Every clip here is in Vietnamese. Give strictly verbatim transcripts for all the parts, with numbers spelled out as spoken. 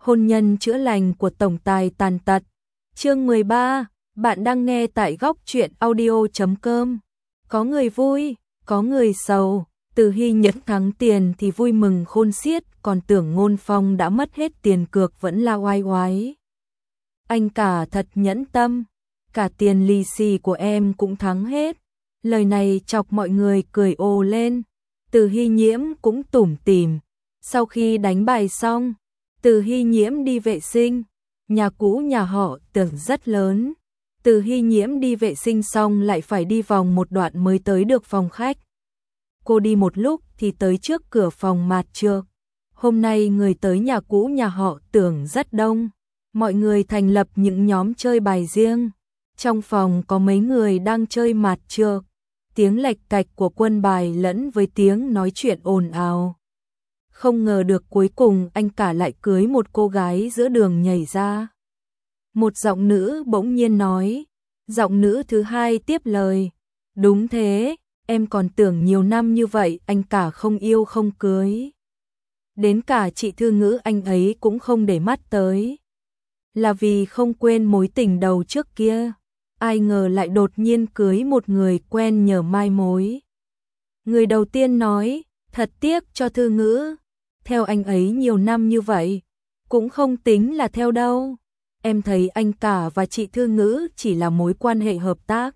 hôn nhân chữa lành của tổng tài tàn tật. Chương mười ba, bạn đang nghe tại góc truyện audio chấm com. Có người vui, có người sầu. Từ Hy Nhẫn thắng tiền thì vui mừng khôn xiết, còn tưởng Ngôn Phong đã mất hết tiền cược vẫn la oai oái. Anh cả thật nhẫn tâm, cả tiền lì xì của em cũng thắng hết. Lời này chọc mọi người cười ồ lên. Từ Hy Nhiễm cũng tủm tỉm. Sau khi đánh bài xong, Từ Hy Nhiễm đi vệ sinh. Nhà cũ nhà họ Tưởng rất lớn. Từ Hy Nhiễm đi vệ sinh xong lại phải đi vòng một đoạn mới tới được phòng khách. Cô đi một lúc thì tới trước cửa phòng mạt trược. Hôm nay người tới nhà cũ nhà họ Tưởng rất đông. Mọi người thành lập những nhóm chơi bài riêng. Trong phòng có mấy người đang chơi mạt trược. Tiếng lạch cạch của quân bài lẫn với tiếng nói chuyện ồn ào. Không ngờ được cuối cùng anh cả lại cưới một cô gái giữa đường nhảy ra. Một giọng nữ bỗng nhiên nói. Giọng nữ thứ hai tiếp lời. Đúng thế, em còn tưởng nhiều năm như vậy anh cả không yêu không cưới. Đến cả chị Thư Ngữ anh ấy cũng không để mắt tới. Là vì không quên mối tình đầu trước kia. Ai ngờ lại đột nhiên cưới một người quen nhờ mai mối. Người đầu tiên nói, thật tiếc cho Thư Ngữ. Theo anh ấy nhiều năm như vậy, cũng không tính là theo đâu. Em thấy anh cả và chị Thư Ngữ chỉ là mối quan hệ hợp tác.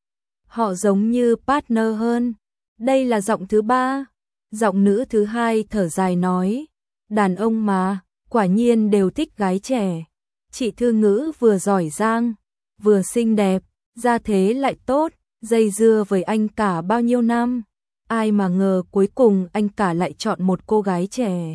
Họ giống như partner hơn. Đây là giọng thứ ba. Giọng nữ thứ hai thở dài nói, đàn ông mà, quả nhiên đều thích gái trẻ. Chị Thư Ngữ vừa giỏi giang, vừa xinh đẹp, gia thế lại tốt, dây dưa với anh cả bao nhiêu năm. Ai mà ngờ cuối cùng anh cả lại chọn một cô gái trẻ.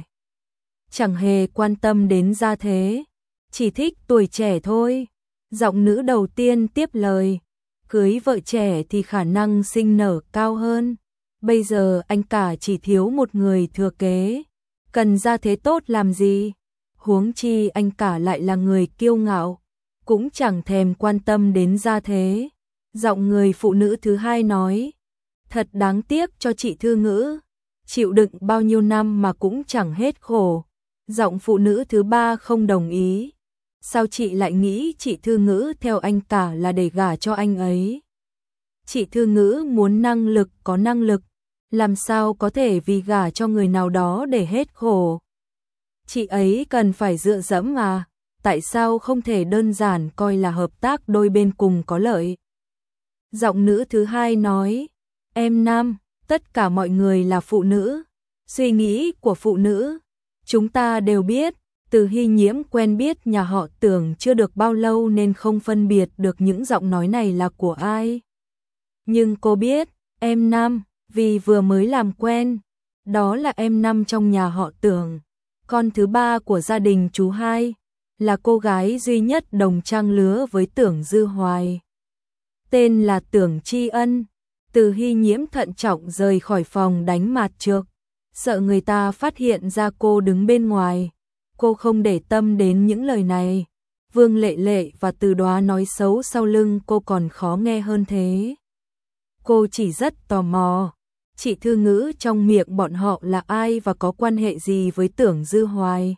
Chẳng hề quan tâm đến gia thế, chỉ thích tuổi trẻ thôi. Giọng nữ đầu tiên tiếp lời, cưới vợ trẻ thì khả năng sinh nở cao hơn. Bây giờ anh cả chỉ thiếu một người thừa kế, cần gia thế tốt làm gì? Huống chi anh cả lại là người kiêu ngạo, cũng chẳng thèm quan tâm đến gia thế. Giọng người phụ nữ thứ hai nói, thật đáng tiếc cho chị Thư Ngữ, chịu đựng bao nhiêu năm mà cũng chẳng hết khổ. Giọng phụ nữ thứ ba không đồng ý, sao chị lại nghĩ chị Thư Ngữ theo anh cả là để gả cho anh ấy? Chị Thư Ngữ muốn năng lực có năng lực, làm sao có thể vì gả cho người nào đó để hết khổ? Chị ấy cần phải dựa dẫm à, tại sao không thể đơn giản coi là hợp tác đôi bên cùng có lợi? Giọng nữ thứ hai nói, em nam, tất cả mọi người là phụ nữ, suy nghĩ của phụ nữ, chúng ta đều biết. Từ Hy Nhiễm quen biết nhà họ Tưởng chưa được bao lâu nên không phân biệt được những giọng nói này là của ai. Nhưng cô biết, em nam, vì vừa mới làm quen, đó là em năm trong nhà họ Tưởng. Con thứ ba của gia đình chú hai, là cô gái duy nhất đồng trang lứa với Tưởng Dư Hoài. Tên là Tưởng Tri Ân. Từ Hy Nhiễm thận trọng rời khỏi phòng đánh mạt trược, sợ người ta phát hiện ra cô đứng bên ngoài. Cô không để tâm đến những lời này. Vương Lệ Lệ và Từ Đoá nói xấu sau lưng cô còn khó nghe hơn thế. Cô chỉ rất tò mò, chị Thư Ngữ trong miệng bọn họ là ai và có quan hệ gì với Tưởng Dư Hoài.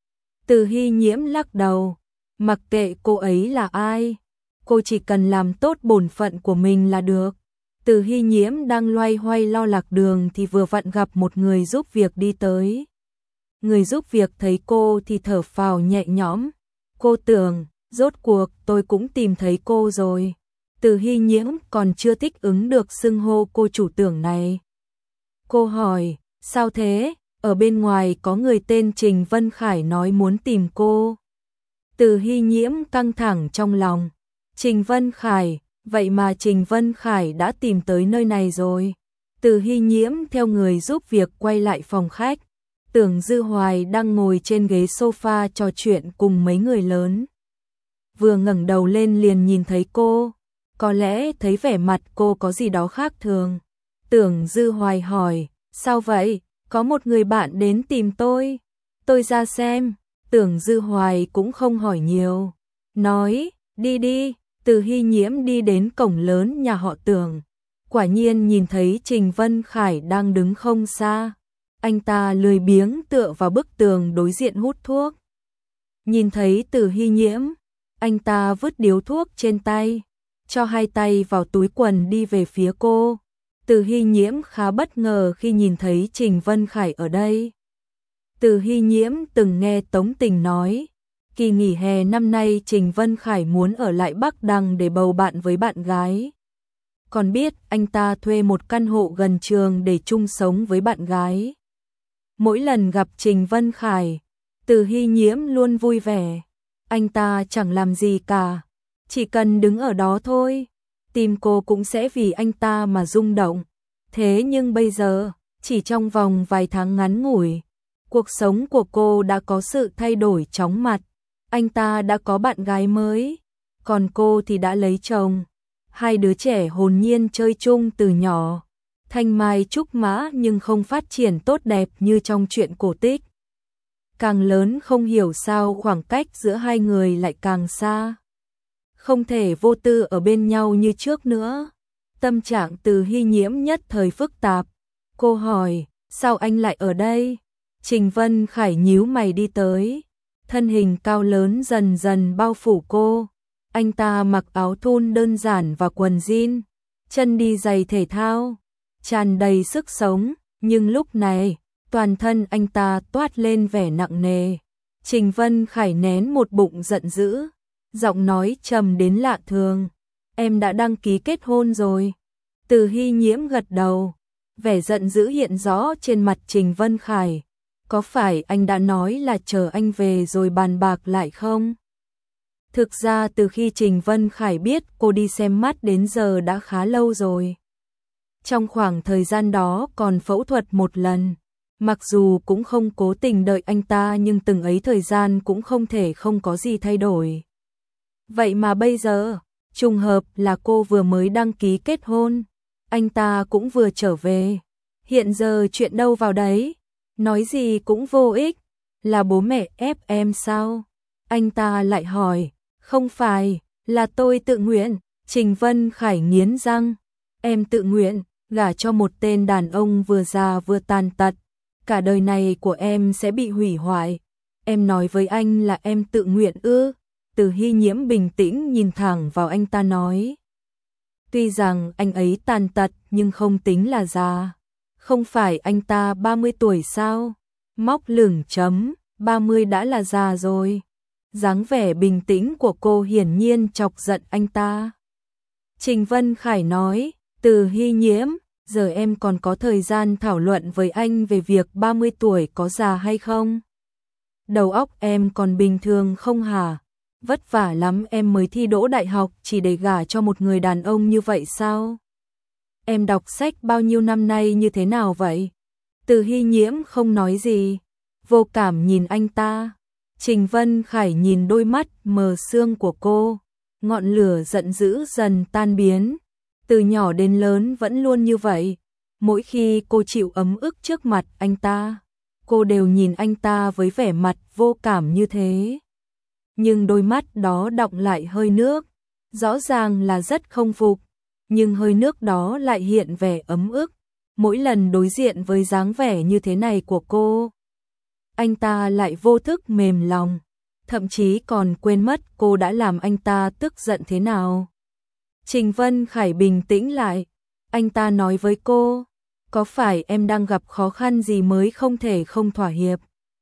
Từ Hy Nhiễm lắc đầu, mặc kệ cô ấy là ai, cô chỉ cần làm tốt bổn phận của mình là được. Từ Hy Nhiễm đang loay hoay lo lạc đường thì vừa vặn gặp một người giúp việc đi tới. Người giúp việc thấy cô thì thở phào nhẹ nhõm. Cô Tưởng, rốt cuộc tôi cũng tìm thấy cô rồi. Từ Hy Nhiễm còn chưa thích ứng được xưng hô cô chủ Tưởng này. Cô hỏi, sao thế? Ở bên ngoài có người tên Trình Vân Khải nói muốn tìm cô. Từ Hy Nhiễm căng thẳng trong lòng. Trình Vân Khải, vậy mà Trình Vân Khải đã tìm tới nơi này rồi. Từ Hy Nhiễm theo người giúp việc quay lại phòng khách. Tưởng Dư Hoài đang ngồi trên ghế sofa trò chuyện cùng mấy người lớn. Vừa ngẩng đầu lên liền nhìn thấy cô, có lẽ thấy vẻ mặt cô có gì đó khác thường. Tưởng Dư Hoài hỏi, sao vậy? Có một người bạn đến tìm tôi. Tôi ra xem. Tưởng Dư Hoài cũng không hỏi nhiều, nói, đi đi. Từ Hy Nhiễm đi đến cổng lớn nhà họ Tưởng. Quả nhiên nhìn thấy Trình Vân Khải đang đứng không xa. Anh ta lười biếng tựa vào bức tường đối diện hút thuốc. Nhìn thấy Từ Hy Nhiễm, anh ta vứt điếu thuốc trên tay, cho hai tay vào túi quần đi về phía cô. Từ Hy Nhiễm khá bất ngờ khi nhìn thấy Trình Vân Khải ở đây. Từ Hy Nhiễm từng nghe Tống Tình nói, kỳ nghỉ hè năm nay Trình Vân Khải muốn ở lại Bắc Đằng để bầu bạn với bạn gái. Còn biết anh ta thuê một căn hộ gần trường để chung sống với bạn gái. Mỗi lần gặp Trình Vân Khải, Từ Hy Nhiễm luôn vui vẻ. Anh ta chẳng làm gì cả, chỉ cần đứng ở đó thôi, tim cô cũng sẽ vì anh ta mà rung động. Thế nhưng bây giờ, chỉ trong vòng vài tháng ngắn ngủi, cuộc sống của cô đã có sự thay đổi chóng mặt. Anh ta đã có bạn gái mới, còn cô thì đã lấy chồng. Hai đứa trẻ hồn nhiên chơi chung từ nhỏ, thanh mai trúc mã nhưng không phát triển tốt đẹp như trong truyện cổ tích. Càng lớn không hiểu sao khoảng cách giữa hai người lại càng xa. Không thể vô tư ở bên nhau như trước nữa. Tâm trạng Từ Hy Nhiễm nhất thời phức tạp. Cô hỏi, sao anh lại ở đây? Trình Vân Khải nhíu mày đi tới. Thân hình cao lớn dần dần bao phủ cô. Anh ta mặc áo thun đơn giản và quần jean, chân đi giày thể thao, tràn đầy sức sống, nhưng lúc này, toàn thân anh ta toát lên vẻ nặng nề. Trình Vân Khải nén một bụng giận dữ, giọng nói trầm đến lạ thường, em đã đăng ký kết hôn rồi. Từ Hy Nhiễm gật đầu, vẻ giận dữ hiện rõ trên mặt Trình Vân Khải. Có phải anh đã nói là chờ anh về rồi bàn bạc lại không? Thực ra từ khi Trình Vân Khải biết cô đi xem mắt đến giờ đã khá lâu rồi. Trong khoảng thời gian đó còn phẫu thuật một lần. Mặc dù cũng không cố tình đợi anh ta nhưng từng ấy thời gian cũng không thể không có gì thay đổi. Vậy mà bây giờ, trùng hợp là cô vừa mới đăng ký kết hôn, anh ta cũng vừa trở về. Hiện giờ chuyện đâu vào đấy, nói gì cũng vô ích, là bố mẹ ép em sao? Anh ta lại hỏi, không phải, là tôi tự nguyện. Trình Vân Khải nghiến răng, em tự nguyện, gả cho một tên đàn ông vừa già vừa tàn tật, cả đời này của em sẽ bị hủy hoại. Em nói với anh là em tự nguyện ư? Từ Hy Nhiễm bình tĩnh nhìn thẳng vào anh ta nói. Tuy rằng anh ấy tàn tật nhưng không tính là già. Không phải anh ta ba mươi tuổi sao? Móc lửng chấm, ba mươi đã là già rồi. Dáng vẻ bình tĩnh của cô hiển nhiên chọc giận anh ta. Trình Vân Khải nói, Từ Hy Nhiễm, giờ em còn có thời gian thảo luận với anh về việc ba mươi tuổi có già hay không? Đầu óc em còn bình thường không hả? Vất vả lắm em mới thi đỗ đại học chỉ để gả cho một người đàn ông như vậy sao? Em đọc sách bao nhiêu năm nay như thế nào vậy? Từ Hy Nhiễm không nói gì, vô cảm nhìn anh ta. Trình Vân Khải nhìn đôi mắt mờ sương của cô, ngọn lửa giận dữ dần tan biến. Từ nhỏ đến lớn vẫn luôn như vậy, mỗi khi cô chịu ấm ức trước mặt anh ta, cô đều nhìn anh ta với vẻ mặt vô cảm như thế. Nhưng đôi mắt đó đọng lại hơi nước, rõ ràng là rất không phục, nhưng hơi nước đó lại hiện vẻ ấm ức. Mỗi lần đối diện với dáng vẻ như thế này của cô, anh ta lại vô thức mềm lòng, thậm chí còn quên mất cô đã làm anh ta tức giận thế nào. Trình Vân Khải bình tĩnh lại, anh ta nói với cô, có phải em đang gặp khó khăn gì mới không thể không thỏa hiệp?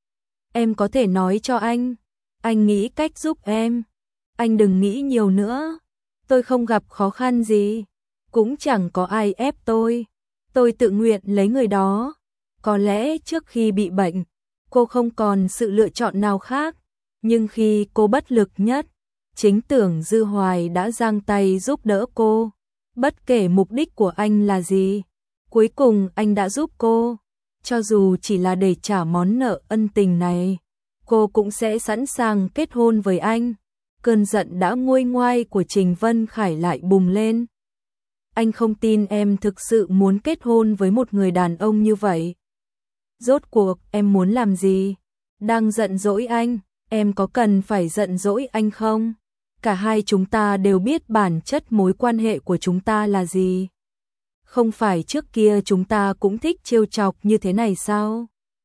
Em có thể nói cho anh, anh nghĩ cách giúp em. Anh đừng nghĩ nhiều nữa, tôi không gặp khó khăn gì, cũng chẳng có ai ép tôi, tôi tự nguyện lấy người đó. Có lẽ trước khi bị bệnh, cô không còn sự lựa chọn nào khác, nhưng khi cô bất lực nhất, chính Tưởng Dư Hoài đã giang tay giúp đỡ cô. Bất kể mục đích của anh là gì, cuối cùng anh đã giúp cô. Cho dù chỉ là để trả món nợ ân tình này, cô cũng sẽ sẵn sàng kết hôn với anh. Cơn giận đã nguôi ngoai của Trình Vân Khải lại bùng lên. Anh không tin em thực sự muốn kết hôn với một người đàn ông như vậy. Rốt cuộc em muốn làm gì? Đang giận dỗi anh, em có cần phải giận dỗi anh không? Cả hai chúng ta đều biết bản chất mối quan hệ của chúng ta là gì. Không phải trước kia chúng ta cũng thích trêu chọc như thế này sao?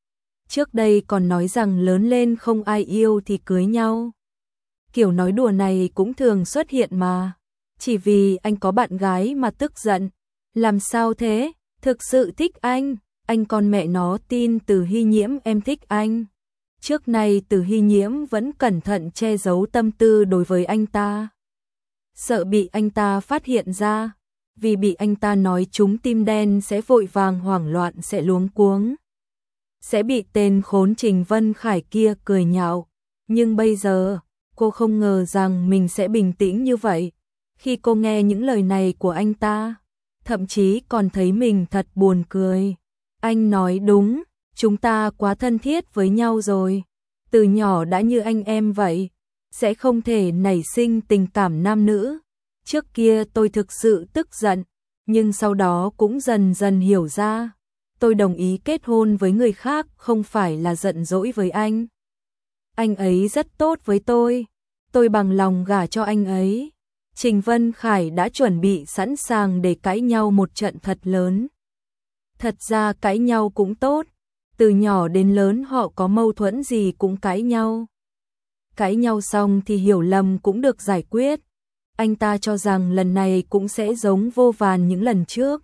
Trước đây còn nói rằng lớn lên không ai yêu thì cưới nhau. Kiểu nói đùa này cũng thường xuất hiện mà. Chỉ vì anh có bạn gái mà tức giận. Làm sao thế? Thực sự thích anh. Anh con mẹ nó tin Từ Hy Nhiễm em thích anh. Trước nay Từ Hy Nhiễm vẫn cẩn thận che giấu tâm tư đối với anh ta. Sợ bị anh ta phát hiện ra. Vì bị anh ta nói trúng tim đen sẽ vội vàng hoảng loạn sẽ luống cuống. Sẽ bị tên khốn Trình Vân Khải kia cười nhạo. Nhưng bây giờ, cô không ngờ rằng mình sẽ bình tĩnh như vậy. Khi cô nghe những lời này của anh ta, thậm chí còn thấy mình thật buồn cười. Anh nói đúng, chúng ta quá thân thiết với nhau rồi. Từ nhỏ đã như anh em vậy, sẽ không thể nảy sinh tình cảm nam nữ. Trước kia tôi thực sự tức giận, nhưng sau đó cũng dần dần hiểu ra. Tôi đồng ý kết hôn với người khác không phải là giận dỗi với anh. Anh ấy rất tốt với tôi, tôi bằng lòng gả cho anh ấy. Trình Vân Khải đã chuẩn bị sẵn sàng để cãi nhau một trận thật lớn. Thật ra cãi nhau cũng tốt, từ nhỏ đến lớn họ có mâu thuẫn gì cũng cãi nhau. Cãi nhau xong thì hiểu lầm cũng được giải quyết. Anh ta cho rằng lần này cũng sẽ giống vô vàn những lần trước.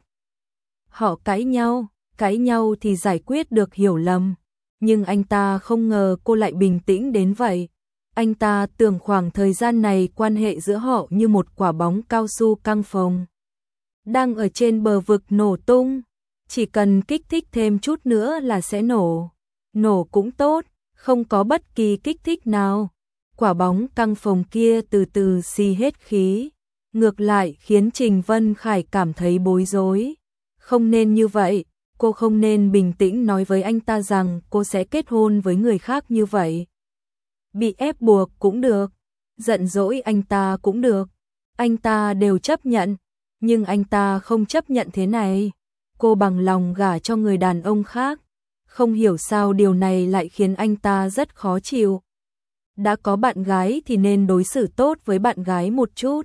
Họ cãi nhau, cãi nhau thì giải quyết được hiểu lầm. Nhưng anh ta không ngờ cô lại bình tĩnh đến vậy. Anh ta tưởng khoảng thời gian này quan hệ giữa họ như một quả bóng cao su căng phồng. Đang ở trên bờ vực nổ tung. Chỉ cần kích thích thêm chút nữa là sẽ nổ. Nổ cũng tốt, không có bất kỳ kích thích nào. Quả bóng căng phồng kia từ từ xì hết khí. Ngược lại khiến Trình Vân Khải cảm thấy bối rối. Không nên như vậy, cô không nên bình tĩnh nói với anh ta rằng cô sẽ kết hôn với người khác như vậy. Bị ép buộc cũng được, giận dỗi anh ta cũng được. Anh ta đều chấp nhận, nhưng anh ta không chấp nhận thế này. Cô bằng lòng gả cho người đàn ông khác. Không hiểu sao điều này lại khiến anh ta rất khó chịu. Đã có bạn gái thì nên đối xử tốt với bạn gái một chút.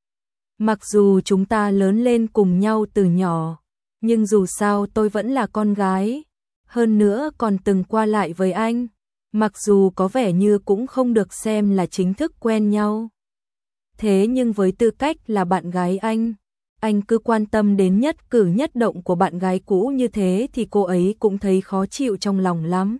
Mặc dù chúng ta lớn lên cùng nhau từ nhỏ, nhưng dù sao tôi vẫn là con gái. Hơn nữa còn từng qua lại với anh. Mặc dù có vẻ như cũng không được xem là chính thức quen nhau. Thế nhưng với tư cách là bạn gái anh, anh cứ quan tâm đến nhất cử nhất động của bạn gái cũ như thế thì cô ấy cũng thấy khó chịu trong lòng lắm.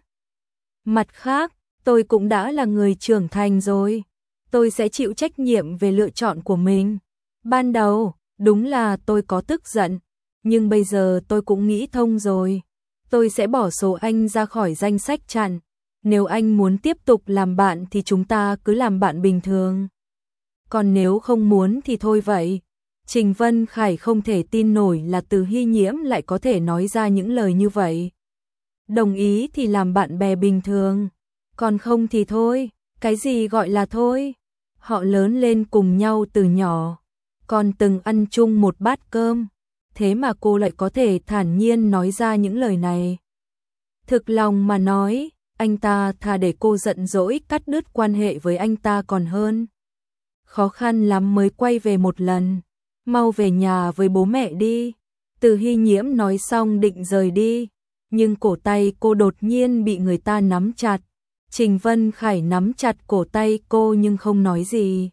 Mặt khác, tôi cũng đã là người trưởng thành rồi. Tôi sẽ chịu trách nhiệm về lựa chọn của mình. Ban đầu, đúng là tôi có tức giận, nhưng bây giờ tôi cũng nghĩ thông rồi. Tôi sẽ bỏ số anh ra khỏi danh sách chặn. Nếu anh muốn tiếp tục làm bạn thì chúng ta cứ làm bạn bình thường. Còn nếu không muốn thì thôi vậy. Trình Vân Khải không thể tin nổi là Từ Hy Nhiễm lại có thể nói ra những lời như vậy. Đồng ý thì làm bạn bè bình thường, còn không thì thôi. Cái gì gọi là thôi? Họ lớn lên cùng nhau từ nhỏ, còn từng ăn chung một bát cơm. Thế mà cô lại có thể thản nhiên nói ra những lời này. Thực lòng mà nói, anh ta thà để cô giận dỗi cắt đứt quan hệ với anh ta còn hơn. Khó khăn lắm mới quay về một lần. Mau về nhà với bố mẹ đi. Từ Hy Nhiễm nói xong định rời đi, nhưng cổ tay cô đột nhiên bị người ta nắm chặt. Trình Vân Khải nắm chặt cổ tay cô nhưng không nói gì.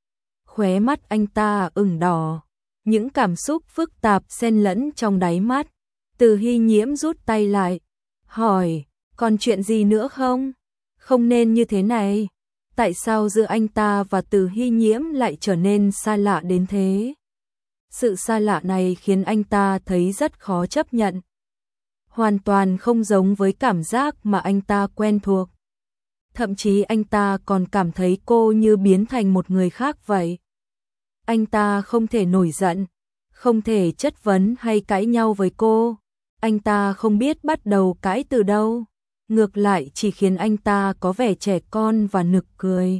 Khóe mắt anh ta ửng đỏ, những cảm xúc phức tạp xen lẫn trong đáy mắt. Từ Hy Nhiễm rút tay lại, hỏi, còn chuyện gì nữa không? Không nên như thế này. Tại sao giữa anh ta và Từ Hy Nhiễm lại trở nên xa lạ đến thế? Sự xa lạ này khiến anh ta thấy rất khó chấp nhận. Hoàn toàn không giống với cảm giác mà anh ta quen thuộc. Thậm chí anh ta còn cảm thấy cô như biến thành một người khác vậy. Anh ta không thể nổi giận, không thể chất vấn hay cãi nhau với cô. Anh ta không biết bắt đầu cãi từ đâu. Ngược lại chỉ khiến anh ta có vẻ trẻ con và nực cười.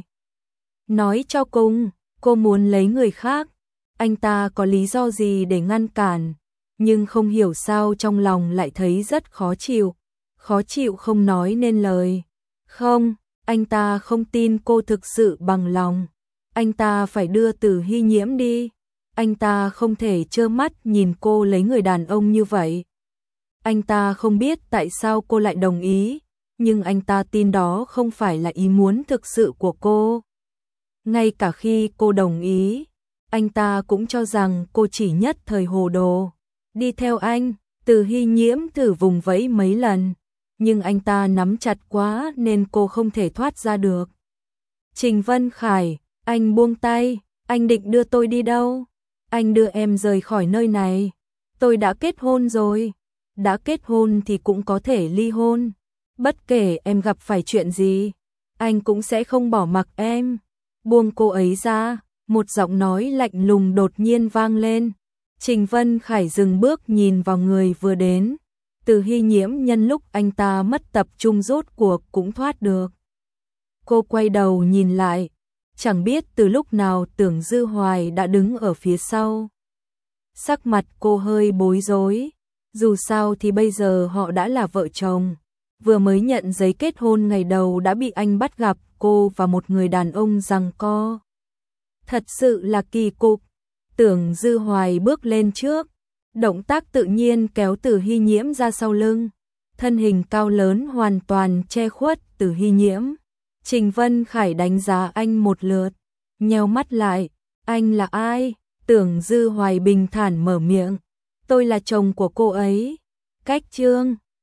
Nói cho cùng, cô muốn lấy người khác. Anh ta có lý do gì để ngăn cản, nhưng không hiểu sao trong lòng lại thấy rất khó chịu. Khó chịu không nói nên lời. Không, anh ta không tin cô thực sự bằng lòng. Anh ta phải đưa Từ Hy Nhiễm đi. Anh ta không thể trơ mắt nhìn cô lấy người đàn ông như vậy. Anh ta không biết tại sao cô lại đồng ý. nhưng anh ta tin đó không phải là ý muốn thực sự của cô. Ngay cả khi cô đồng ý, anh ta cũng cho rằng cô chỉ nhất thời hồ đồ. Đi theo anh, Từ Hy Nhiễm thử vùng vẫy mấy lần, nhưng anh ta nắm chặt quá nên cô không thể thoát ra được. Trình Vân Khải, anh buông tay, anh định đưa tôi đi đâu? Anh đưa em rời khỏi nơi này. Tôi đã kết hôn rồi. Đã kết hôn thì cũng có thể ly hôn. Bất kể em gặp phải chuyện gì, anh cũng sẽ không bỏ mặc em. Buông cô ấy ra, một giọng nói lạnh lùng đột nhiên vang lên. Trình Vân Khải dừng bước nhìn vào người vừa đến. Từ Hy Nhiễm nhân lúc anh ta mất tập trung rốt cuộc cũng thoát được. Cô quay đầu nhìn lại, chẳng biết từ lúc nào Tưởng Dư Hoài đã đứng ở phía sau. Sắc mặt cô hơi bối rối, dù sao thì bây giờ họ đã là vợ chồng. Vừa mới nhận giấy kết hôn ngày đầu đã bị anh bắt gặp cô và một người đàn ông giằng co. Thật sự là kỳ cục. Tưởng Dư Hoài bước lên trước, động tác tự nhiên kéo Từ Hy Nhiễm ra sau lưng. Thân hình cao lớn hoàn toàn che khuất Từ Hy Nhiễm. Trình Vân Khải đánh giá anh một lượt, nheo mắt lại. Anh là ai? Tưởng Dư Hoài bình thản mở miệng. Tôi là chồng của cô ấy. Cách Trương.